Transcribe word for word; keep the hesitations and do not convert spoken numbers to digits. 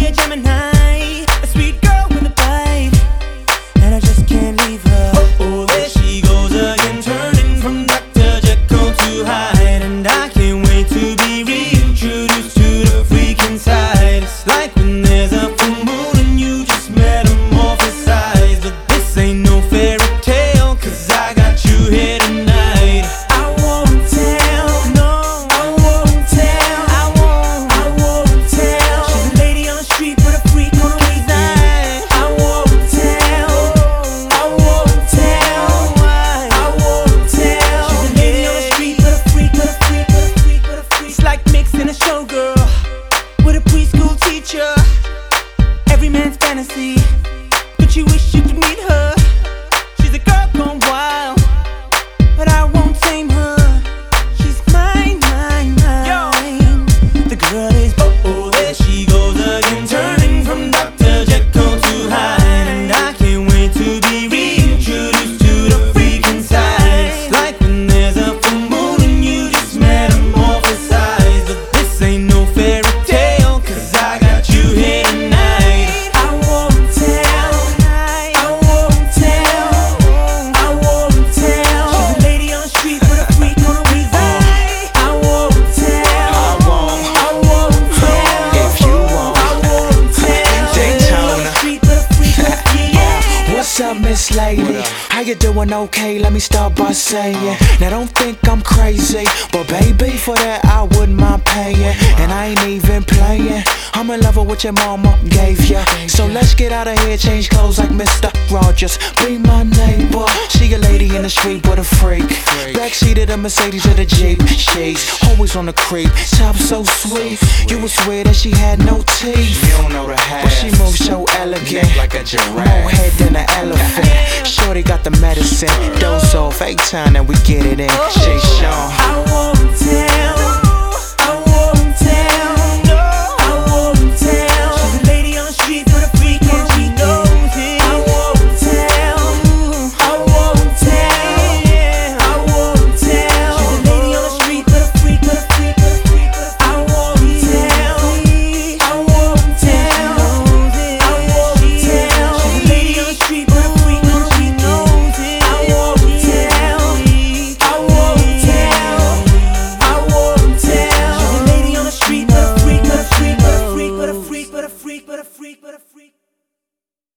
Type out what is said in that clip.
a Gemini, a sweet girl with a bite, and I just can't leave her. Oh, oh, there she goes again, turning from Doctor Jekyll to Hyde, and I can't wait to be reintroduced to the freaking side. It's like when there's a full moon and you just metamorphosize, but this ain't no fairy tale, cause I got you here tonight. I won't tell, no, I won't tell, I won't, I won't tell. She's a lady on the street but a freak on a weeknight. I won't tell, I won't tell, I won't tell. She's a lady on the street but a freak, but a freak, but a freak, but a freak. It's like mixing a showgirl with a preschool teacher. Every man's fantasy, but you wish you could meet her. She's a girl gone wild, but I won't tame her. She's mine, mine, mine. The girl is oh, oh, there she goes again, turning from Doctor Jekyll to Hyde, and I can't wait to be reintroduced to the freaking side. It's like when there's a full moon and you just metamorphosize, but this ain't no fairy tale, cause I got you here tonight. I won't tell, I won't tell, I won't tell. She's a lady on the street but a freak on a weeknight. I won't tell, I won't. I won't tell. If you won't. I won't tell. Daytona. Street but a freak on a weeknight. What's up, Miss Lady? How you doing? Okay, let me start by saying, now don't think I'm crazy, but baby, for that I wouldn't mind paying, and I ain't even playing. I'm in love with what your mama gave ya, so let's get out of here, change clothes like Mister Rogers. Be my neighbor. She a lady in the street with a freak. Backseat of the Mercedes or the Jeep. She's always on the creep. Top so sweet, you would swear that she had no teeth. You don't know the half. But she moves so elegant, Neck like a giraffe. more head than an elephant. Shorty got the medicine. Dose off, eight time and we get it in. She's Sean. I won't tell.